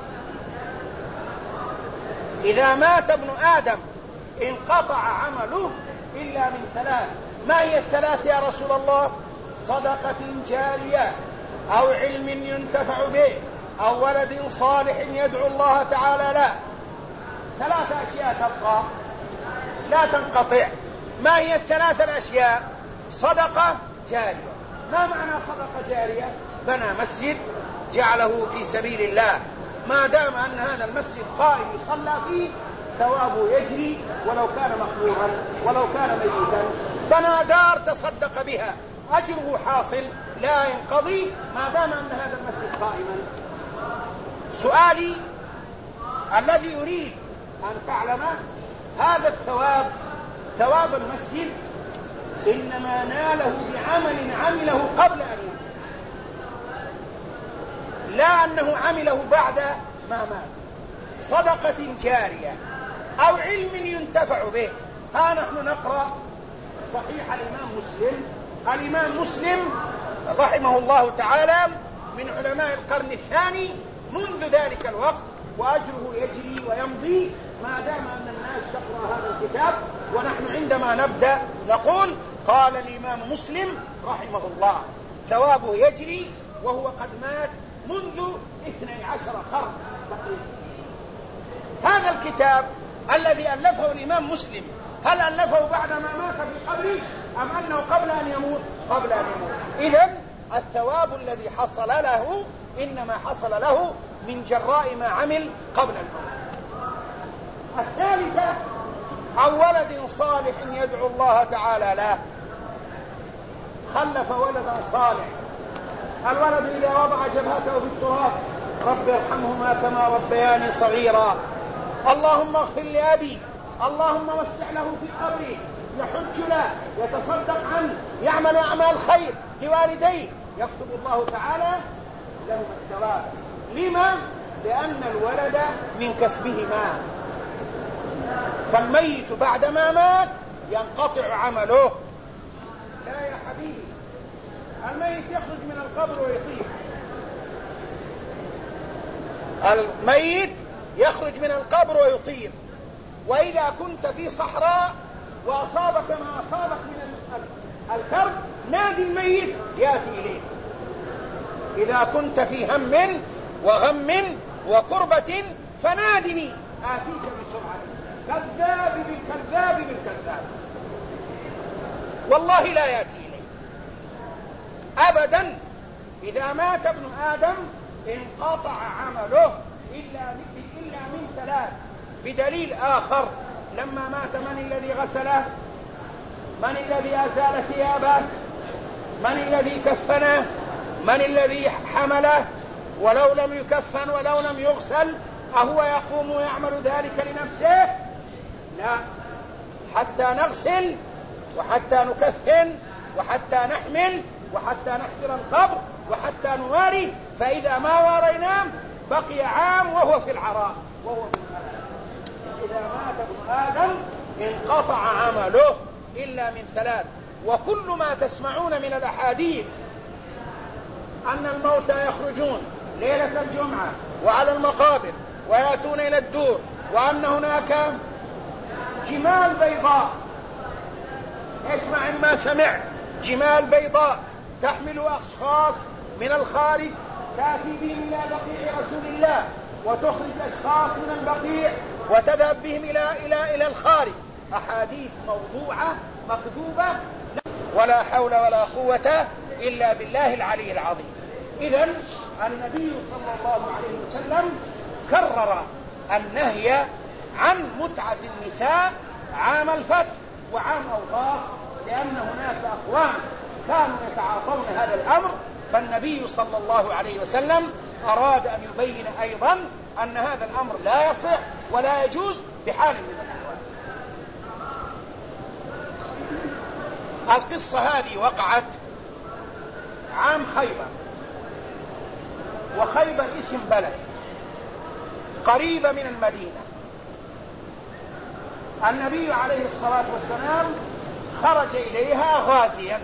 إذا مات ابن آدم انقطع عمله إلا من ثلاث. ما هي الثلاث يا رسول الله؟ صدقة جارية، أو علم ينتفع به، أو ولد صالح يدعو الله تعالى له. ثلاث أشياء تبقى لا تنقطع. ما هي الثلاث الأشياء؟ صدقة جارية. ما معنى صدقة جارية؟ بنى مسجد جعله في سبيل الله، ما دام أن هذا المسجد قائم يصلى فيه ثوابه يجري ولو كان مقبورا ولو كان ميتا. بنى دار تصدق بها، أجره حاصل لا ينقضي ما دام أن هذا المسجد قائما. سؤالي الذي يريد أن تعلمه: هذا الثواب، ثواب المسجد، إنما ناله بعمل عمله قبل أن يموت، لا أنه عمله بعد ما مات. صدقة جارية أو علم ينتفع به. ها نحن نقرأ صحيح الإمام مسلم. الإمام مسلم رحمه الله تعالى من علماء القرن الثاني منذ ذلك الوقت، وأجره يجري ويمضي ما دام أن الناس تقرأ هذا الكتاب. ونحن عندما نبدأ نقول: قال الإمام مسلم رحمه الله ثوابه يجري، وهو قد مات منذ 12 قرن تقريبا. هذا الكتاب الذي ألفه الإمام مسلم، هل ألفه بعدما مات في قبره أم أنه قبل أن يموت؟ قبل أن يموت. إذن الثواب الذي حصل له إنما حصل له من جراء ما عمل قبل الموت. الثالثة عن ولد صالح يدعو الله تعالى له، خلف ولدا صالح. الولد إذا وضع جبهته في التراب رب ارحمهما كما ربياني صغيرا، اللهم اغفر لأبي، اللهم وسع له في قبره، يحج له، يتصدق عنه، يعمل أعمال خير لوالديه، يكتب الله تعالى له الثواب. لما؟ لأن الولد من كسبهما، فالميت بعدما مات ينقطع عمله. لا يا حبيبي، الميت يخرج من القبر ويطير، الميت يخرج من القبر ويطير. وإذا كنت في صحراء وأصابك ما أصابك من الكرب نادي الميت يأتي إليك. إذا كنت في هم وغم وكربة فنادني آتيك بسرعة. كذاب بالكذاب بالكذاب، والله لا يأتي إليك أبدا. إذا مات ابن آدم انقطع عمله إلا من ثلاث. بدليل آخر، لما مات من الذي غسله؟ من الذي أزال ثيابه؟ من الذي كفنه؟ من الذي حمله؟ ولو لم يكفن ولو لم يغسل أهو يقوم ويعمل ذلك لنفسه؟ لا، حتى نغسل وحتى نكفن وحتى نحمل وحتى نحفر القبر وحتى نواري، فإذا ما واريناه بقي عام وهو في العراء وهو في الخلاء. إذا مات ابن آدم انقطع عمله إلا من ثلاث. وكل ما تسمعون من الأحاديث أن الموتى يخرجون ليلة الجمعة وعلى المقابر ويأتون إلى الدور، وأن هناك جمال بيضاء، اسمع ما سمعت، جمال بيضاء تحمل أشخاص من الخارج تأتي بهم إلى بقيع رسول الله وتخرج أشخاص من البقيع وتذهب بهم إلى الخارج. أحاديث موضوعة مكذوبة، ولا حول ولا قوة إلا بالله العلي العظيم. إذن النبي صلى الله عليه وسلم كرر النهي عن متعة النساء عام الفتح وعام أوطاس، لأن هناك أقوام كانوا يتعاطون هذا الأمر، فالنبي صلى الله عليه وسلم أراد أن يبين أيضا أن هذا الأمر لا يصح ولا يجوز بحال من الأحوال. القصة هذه وقعت عام خيبر، وخيبر اسم بلد قريبة من المدينة. النبي عليه الصلاة والسلام خرج إليها غازيا،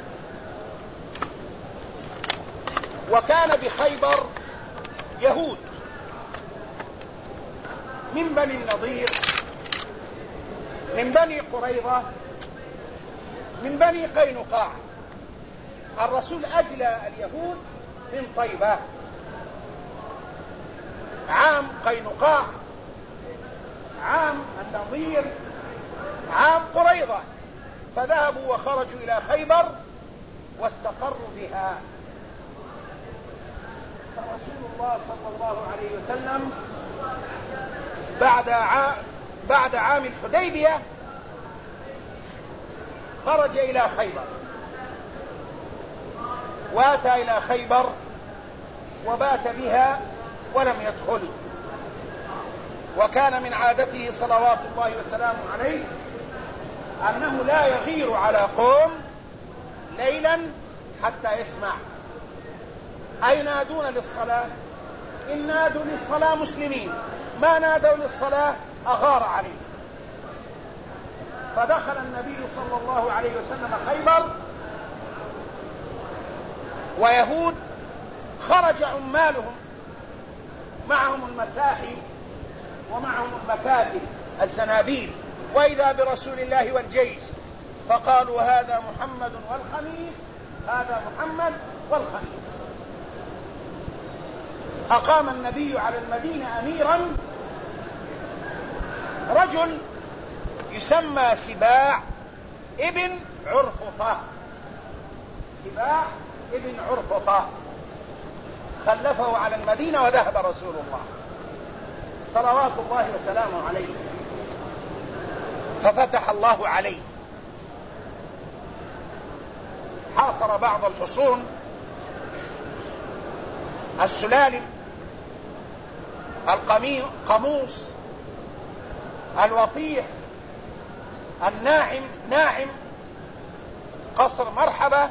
وكان بخيبر يهود من بني النضير، من بني قريظة، من بني قينقاع. الرسول أجلى اليهود من طيبة عام قينقاع، عام النضير، عام قريظة، فذهبوا وخرجوا إلى خيبر واستقروا بها. فرسول الله صلى الله عليه وسلم بعد عام الحديبية خرج إلى خيبر، واتى إلى خيبر وبات بها ولم يدخل. وكان من عادته صلوات الله وسلامه عليه أنه لا يغير على قوم ليلا حتى يسمع. أي نادون للصلاة، إن نادوا للصلاة مسلمين، ما نادوا للصلاة أغار عليه. فدخل النبي صلى الله عليه وسلم خيبر، ويهود خرج عمالهم معهم المساحي ومعهم المكاتب الزنابيل، وإذا برسول الله والجيش، فقالوا هذا محمد والخميس، هذا محمد والخميس. أقام النبي على المدينة أميرا رجل يسمى سباع ابن عرفطة. سباع ابن عرفطة خلفه على المدينة وذهب رسول الله صلوات الله وسلامه عليه، ففتح الله عليه، حاصر بعض الحصون، السلالم، القاموس، الوطيح، ناعم، قصر مرحب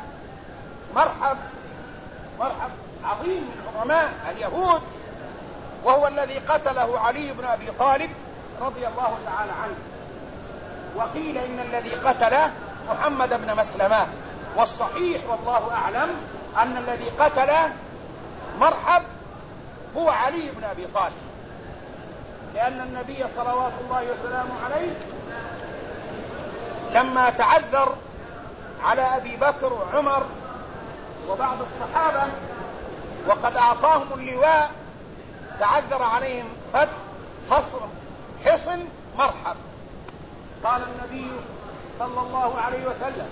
عظيم من عظماء اليهود، وهو الذي قتله علي بن أبي طالب رضي الله تعالى عنه. وقيل إن الذي قتله محمد بن مسلمة، والصحيح والله أعلم أن الذي قتل مرحب هو علي بن أبي طالب، لأن النبي صلوات الله وسلامه عليه لما تعذر على أبي بكر وعمر وبعض الصحابة وقد أعطاهم اللواء، تعذر عليهم فتح حصن مرحب، قال النبي صلى الله عليه وسلم: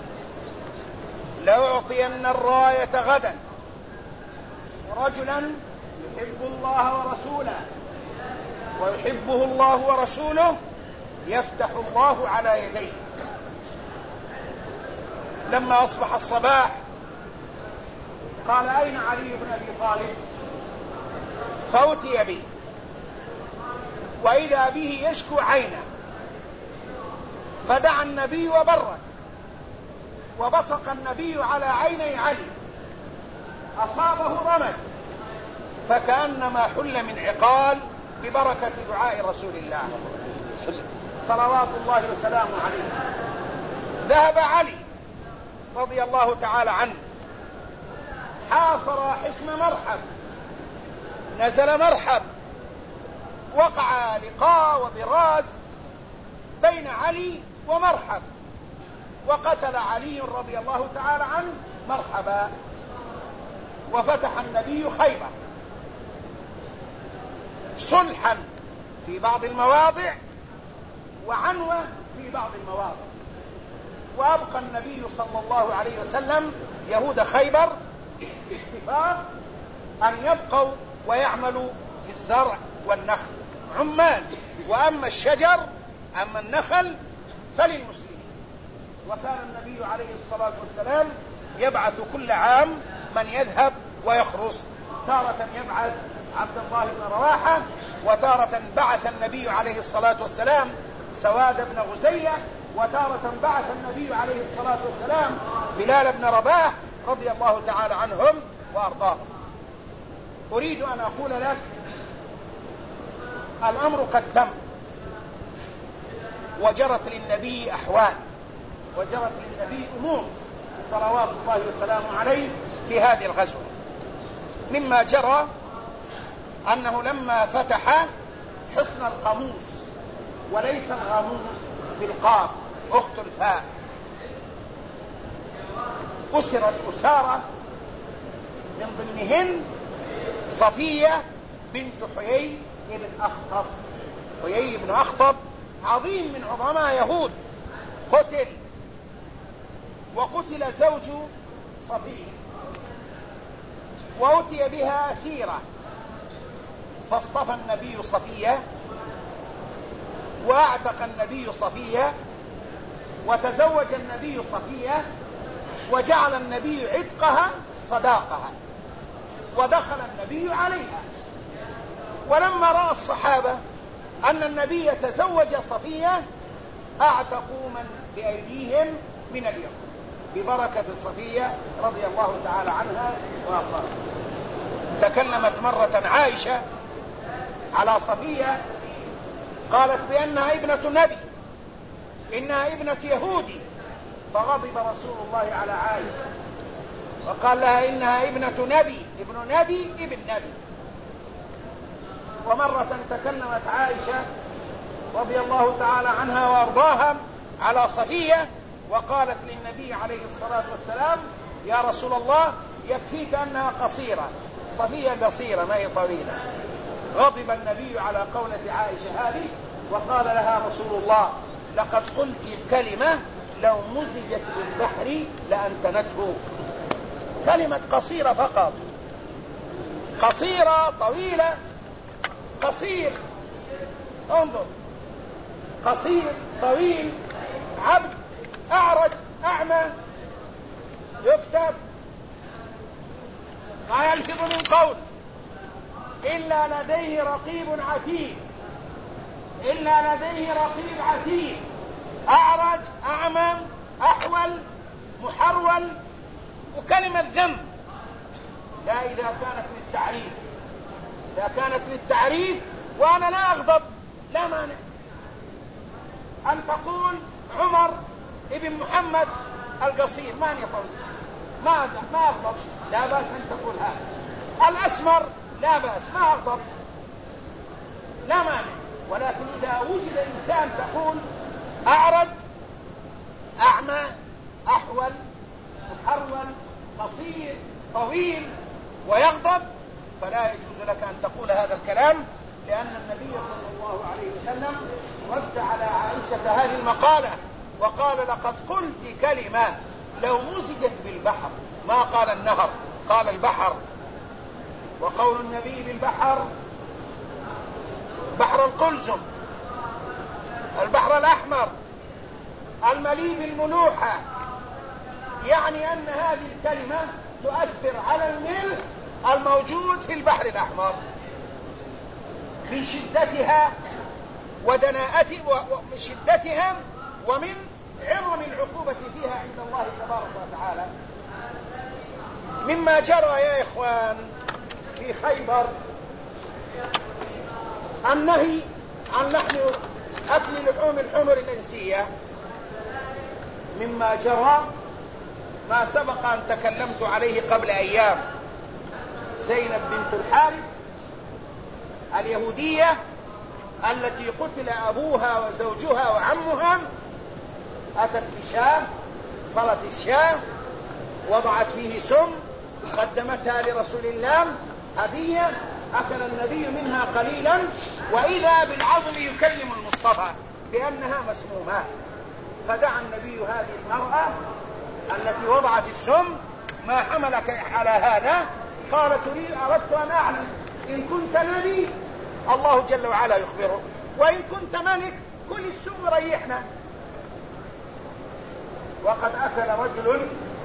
لأعطين الراية غدا رجلا يحب الله ورسوله ويحبه الله ورسوله يفتح الله على يديه. لما أصبح الصباح قال: أين علي بن أبي طالب؟ فأتي به، وإذا به يشكو عينه، فدعا النبي وبرد، وبصق النبي على عيني علي، أصابه رمد، فكأنما حل من عقال ببركة دعاء رسول الله صلوات الله وسلامه عليه. ذهب علي رضي الله تعالى عنه، حاصر حصن مرحب، نزل مرحب، وقع لقاء وبراز بين علي ومرحب، وقتل علي رضي الله تعالى عنه مرحبا، وفتح النبي خيبر صلحا في بعض المواضع وعنوة في بعض المواضع، وأبقى النبي صلى الله عليه وسلم يهود خيبر اتفاق أن يبقوا ويعملوا في الزرع والنخل عمال، وأما الشجر أما النخل فللمسلمين. وكان النبي عليه الصلاة والسلام يبعث كل عام من يذهب ويخرص، تارة يبعث عبد الله بن رواحة، وتارة بعث النبي عليه الصلاة والسلام سواد بن غزية، وتارة بعث النبي عليه الصلاة والسلام بلال بن رباح رضي الله تعالى عنهم وأرضاهم. أريد أن أقول لك الأمر قد تم، وجرت للنبي أحوال، وجرت للنبي أمور صلوات الله وسلامه عليه في هذه الغزوة. مما جرى أنه لما فتح حصن القاموس، وليس الغاموس بالقاف أخت الفاء، أسرت أسارة من ضمنهن صفية بنت حيي بن أخطب عظيم من عظماء يهود، قتل، وقتل زوج صفية، وأتي بها أسيرة، فاصطفى النبي صفية واعتق النبي صفية، وتزوج النبي صفية، وجعل النبي عتقها صداقها، ودخل النبي عليها. ولما رأى الصحابة أن النبي تزوج صفية اعتقوا من بأيديهم من اليهود ببركة صفية رضي الله تعالى عنها وأرضاها. تكلمت مرة عائشة على صفية، قالت بأنها ابنة نبي، إنها ابنة يهودي، فغضب رسول الله على عائشة وقال لها إنها ابنة نبي، ابن نبي ابن نبي. ومرة تكلمت عائشة رضي الله تعالى عنها وأرضاها على صفية، وقالت للنبي عليه الصلاة والسلام: يا رسول الله، يكفيك أنها قصيرة، صفية قصيرة ما هي طويلة. غضب النبي على قولة عائشة هذه، وقال لها رسول الله: لقد قلت كلمة لو مزجت بالبحر لأنتنته. كلمة قصيرة فقط، قصيرة طويلة، قصير، انظر، قصير طويل، عبد، أعرج، أعمى، يكتب ما يلفظ من قول إلا لديه رقيب عتيد، إلا لديه رقيب عتيد، أعرج، أعمى، أحول، محرول، وكلمة ذم. لا، إذا كانت للتعريف، إذا كانت للتعريف وأنا لا أغضب لا مانع أن تقول عمر ابن محمد القصير ما يقول، ما أغضب، لا بأس أن تقول هذا. الأسمر لا بأس، ما أغضب لا مانع. ولكن إذا وجد إنسان تقول أعرج، أعمى، أحول، محرول، قصير، طويل، ويغضب، فلا يجوز لك أن تقول هذا الكلام، لأن النبي صلى الله عليه وسلم رد على عائشة هذه المقالة وقال لقد قلت كلمة لو مزجت بالبحر، ما قال النهر، قال البحر. وقول النبي بالبحر بحر القلزم، البحر الأحمر المليء بالملوحة، يعني أن هذه الكلمة تؤثر على الملح الموجود في البحر الأحمر من شدتها ودناءتها، ومن شدتها ومن عظم العقوبة فيها عند الله تبارك وتعالى. مما جرى يا إخوان في خيبر النهي عن أكل لحوم الحمر الإنسية، مما جرى ما سبق أن تكلمت عليه قبل أيام. زينب بنت الحارث اليهودية التي قتل أبوها وزوجها وعمها، أتت بشاة، صلت الشاة، وضعت فيه سم، قدمتها لرسول الله هدية، أكل النبي منها قليلا، وإذا بالعظم يكلم المصطفى بأنها مسمومة. فدعا النبي هذه المرأة التي وضعت السم: ما حملك على هذا؟ قالت: أردت أن أعلم إن كنت نبي الله جل وعلا يخبره، وإن كنت ملك كل السم ريحنا. وقد أكل رجل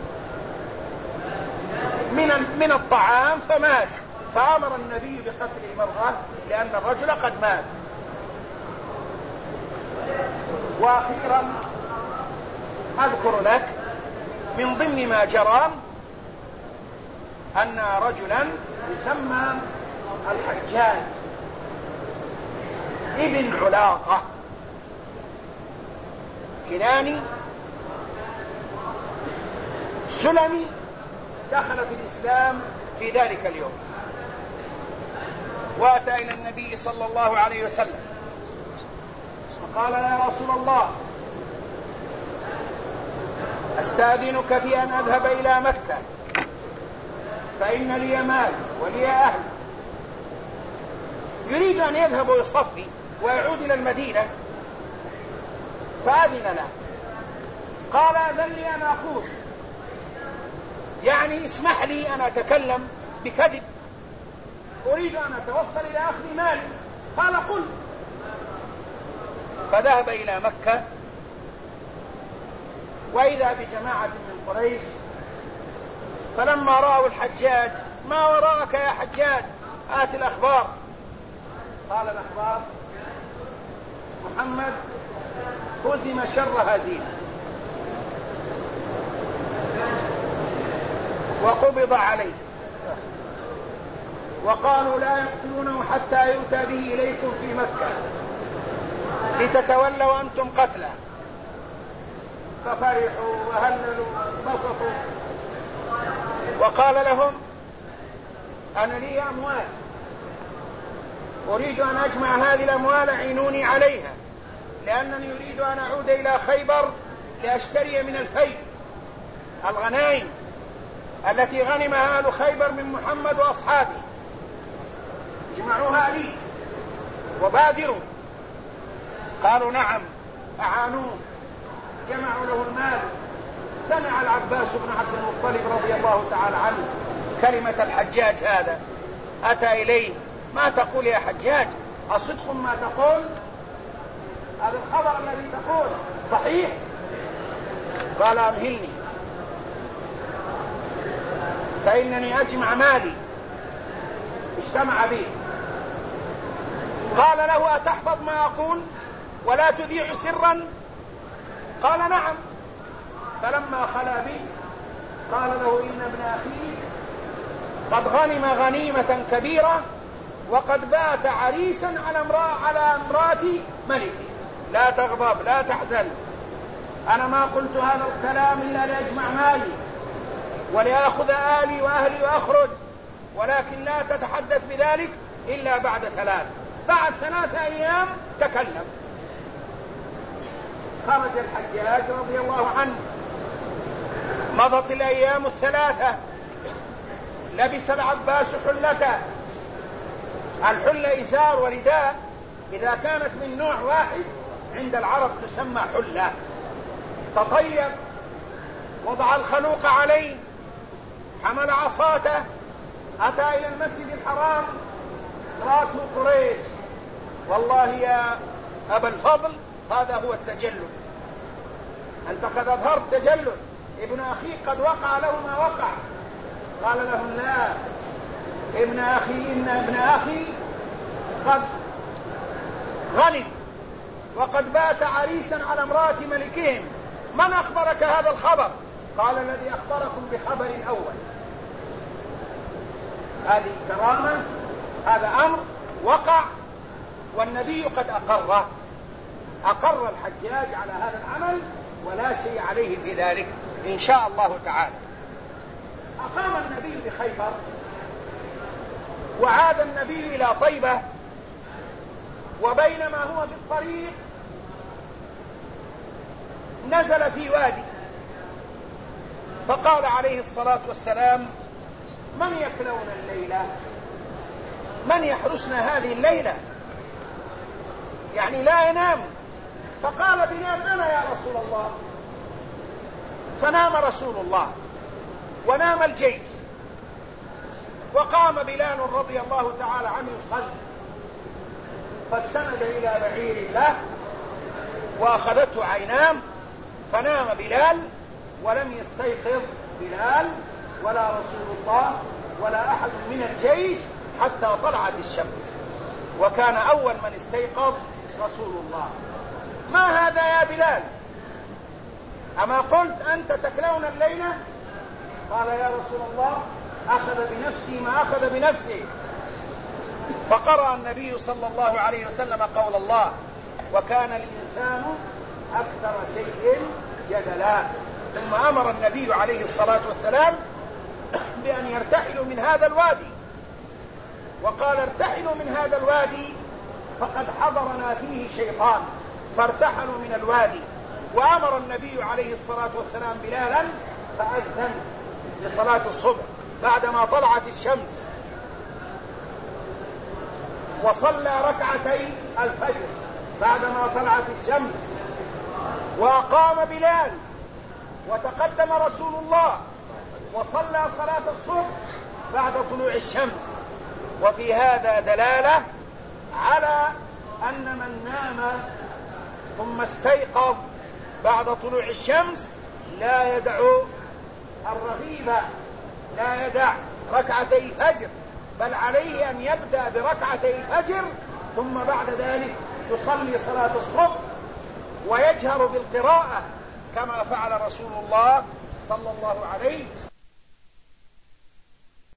من الطعام فمات، فأمر النبي بقتل المرأة لأن الرجل قد مات. وأخيرا أذكر لك من ضمن ما جرى أن رجلا يسمى الحجاج ابن علاقة كناني سلمي، دخل في الإسلام في ذلك اليوم، وأتى إلى النبي صلى الله عليه وسلم فقال: يا رسول الله، أستأذنك في أن أذهب إلى مكة، فإن لي مال ولي أهل. يريد أن يذهب ويصفي ويعود إلى المدينة، فأذن له. قال: أذن لي أن أقول، يعني اسمح لي أن أتكلم بكذب، أريد أن أتوصل إلى أخذ مالي. قال: قل. فذهب إلى مكة، وإذا بجماعة من قريش، فلما رأوا الحجاج: ما وراءك يا حجاج؟ آت الأخبار. قال: الأخبار محمد هزم شر هزيمة، وقبض عليه، وقالوا لا يقتلونه حتى يؤتى به إليكم في مكة لتتولوا أنتم قتله. ففرحوا وهللوا وانبسطوا، وقال لهم: أنا لي أموال، أريد أن أجمع هذه الأموال، عينوني عليها، لأنني أريد أن أعود إلى خيبر لأشتري من الفيء الغنائم التي غنمها أهل خيبر من محمد وأصحابه، اجمعوها لي وبادروا. قالوا: نعم. أعانوه، جمعوا له المال، سمع العباس بن عبد المطلب رضي الله تعالى عنه كلمة الحجاج هذا أتى إليه: ما تقول يا حجاج؟ أصدق ما تقول؟ هذا الخبر الذي تقول صحيح؟ قال: أمهلني فإنني أجمع مالي اجتمع به. قال له: أتحفظ ما أقول ولا تذيع سرا؟ قال: نعم. فلما خلا به قال له: إن ابن أخيك قد غنم غنيمة كبيرة وقد بات عريسا على امرأة ملكه، لا تغضب لا تحزن، أنا ما قلت هذا الكلام إلا لأجمع مالي ولأخذ آلي وأهلي وأخرج، ولكن لا تتحدث بذلك إلا بعد 3. بعد 3 أيام تكلم. خرج الحجاج رضي الله عنه، مضت الأيام 3، لبس العباس حلته، الحلة إزار ورداء، إذا كانت من نوع واحد عند العرب تسمى حلة. تطيب، وضع الخلوق عليه، حمل عصاته، أتى إلى المسجد الحرام. راته قريش: والله يا أبا الفضل هذا هو التجلد، أنت قد أظهرت تجلد، ابن أخيك قد وقع له ما وقع. قال لهم: لا، إن ابن أخي قد غنم وقد بات عريسا على امرأة ملكهم، من أخبرك هذا الخبر؟ قال: الذي أخبركم بخبر الأول. هذه كرامة، هذا أمر وقع والنبي قد أقره. أقر الحجاج على هذا العمل ولا شيء عليه في ذلك إن شاء الله تعالى. أقام النبي بخيبر، وعاد النبي إلى طيبة، وبينما هو في الطريق نزل في وادي، فقال عليه الصلاة والسلام: من يكلون الليلة؟ من يحرسنا هذه الليلة؟ يعني لا ينام. فقال بلال: أنا يا رسول الله. فنام رسول الله ونام الجيش، وقام بلال رضي الله تعالى عنه يصلي، فاستند إلى بعير له وأخذته عيناه، فنام بلال ولم يستيقظ بلال ولا رسول الله ولا أحد من الجيش حتى طلعت الشمس، وكان أول من استيقظ رسول الله. ما هذا يا بلال؟ أما قلت أنت تكلون الليلة؟ قال: يا رسول الله أخذ بنفسي ما أخذ بنفسي. فقرأ النبي صلى الله عليه وسلم قول الله: وكان الإنسان أكثر شيء جدلا. ثم أمر النبي عليه الصلاة والسلام بأن يرتحلوا من هذا الوادي، وقال: ارتحلوا من هذا الوادي فقد حضرنا فيه شيطان، فارتحلوا من الوادي. وأمر النبي عليه الصلاة والسلام بلالا فأذن لصلاة الصبح بعدما طلعت الشمس، وصلى ركعتي الفجر بعدما طلعت الشمس، وأقام بلال، وتقدم رسول الله وصلى صلاة الصبح بعد طلوع الشمس. وفي هذا دلالة على أن من نام ثم استيقظ بعد طلوع الشمس لا يدع الرغيبة، لا يدع ركعتي الفجر، بل عليه أن يبدأ بركعتي الفجر ثم بعد ذلك يصلي صلاة الصبح ويجهر بالقراءة كما فعل رسول الله صلى الله عليه وسلم.